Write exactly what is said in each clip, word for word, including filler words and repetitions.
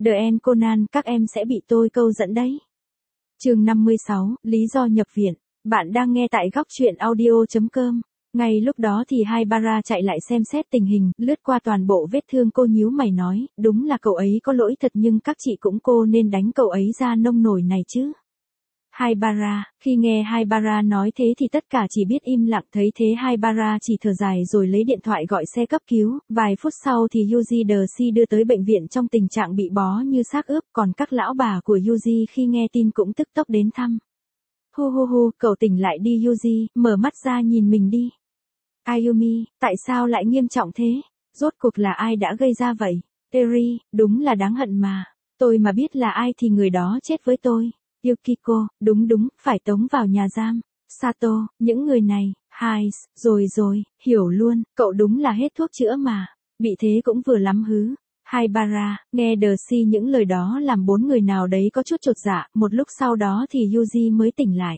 The End Conan, các em sẽ bị tôi câu dẫn đấy. Chương năm mươi sáu, lý do nhập viện. Bạn đang nghe tại góc truyện audio chấm com. Ngay lúc đó thì Haibara chạy lại xem xét tình hình, lướt qua toàn bộ vết thương cô nhíu mày nói, đúng là cậu ấy có lỗi thật nhưng các chị cũng cô nên đánh cậu ấy ra nông nổi này chứ. Haibara, khi nghe Haibara nói thế thì tất cả chỉ biết im lặng, thấy thế Haibara chỉ thở dài rồi lấy điện thoại gọi xe cấp cứu, vài phút sau thì Yuji Dershi đưa tới bệnh viện trong tình trạng bị bó như xác ướp, còn các lão bà của Yuji khi nghe tin cũng tức tốc đến thăm. Hu hu hu, cậu tỉnh lại đi Yuji, mở mắt ra nhìn mình đi. Ayumi, tại sao lại nghiêm trọng thế? Rốt cuộc là ai đã gây ra vậy? Eri, đúng là đáng hận mà. Tôi mà biết là ai thì người đó chết với tôi. Yukiko, đúng đúng, phải tống vào nhà giam. Sato, những người này, hai, rồi rồi, hiểu luôn, cậu đúng là hết thuốc chữa mà. Bị thế cũng vừa lắm hứ. Haibara, nghe Dershi những lời đó làm bốn người nào đấy có chút chột dạ, một lúc sau đó thì Yuji mới tỉnh lại.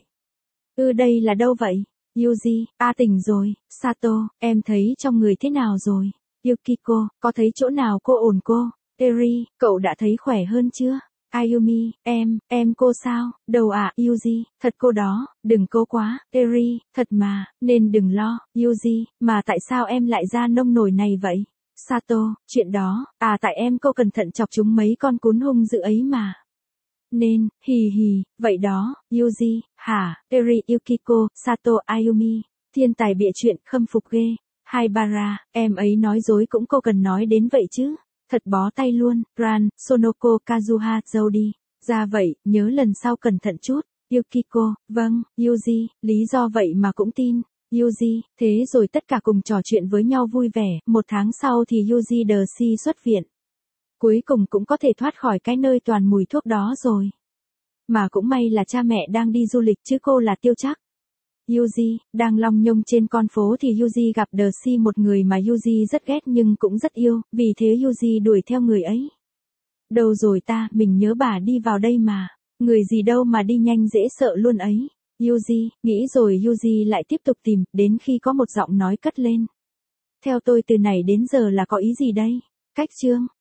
Ư đây là đâu vậy? Yuji, a tỉnh rồi. Sato, em thấy trong người thế nào rồi? Yukiko, có thấy chỗ nào cô ổn cô? Eri, cậu đã thấy khỏe hơn chưa? Ayumi, em, em cô sao? Đầu à, Yuji, thật cô đó, đừng cố quá. Eri, thật mà, nên đừng lo. Yuji, mà tại sao em lại ra nông nổi này vậy? Sato, chuyện đó, à tại em cô cẩn thận chọc chúng mấy con cún hung dữ ấy mà. Nên, hì hì, vậy đó, Yuji, hả? Eri, Yukiko, Sato, Ayumi, thiên tài bịa chuyện, khâm phục ghê. Haibara, em ấy nói dối cũng cô cần nói đến vậy chứ. Thật bó tay luôn. Ran, Sonoko, Kazuha, Jody. Ra vậy, nhớ lần sau cẩn thận chút. Yukiko, vâng. Yuji, lý do vậy mà cũng tin. Yuji, thế rồi tất cả cùng trò chuyện với nhau vui vẻ. Một tháng sau thì Yuji Dershi xuất viện. Cuối cùng cũng có thể thoát khỏi cái nơi toàn mùi thuốc đó rồi. Mà cũng may là cha mẹ đang đi du lịch chứ cô là Tiêu Trắc. Yuji, đang long nhông trên con phố thì Yuji gặp Dershi, một người mà Yuji rất ghét nhưng cũng rất yêu, vì thế Yuji đuổi theo người ấy. Đâu rồi ta, mình nhớ bà đi vào đây mà. Người gì đâu mà đi nhanh dễ sợ luôn ấy. Yuji, nghĩ rồi Yuji lại tiếp tục tìm, đến khi có một giọng nói cất lên. Theo tôi từ này đến giờ là có ý gì đây? Cách chương.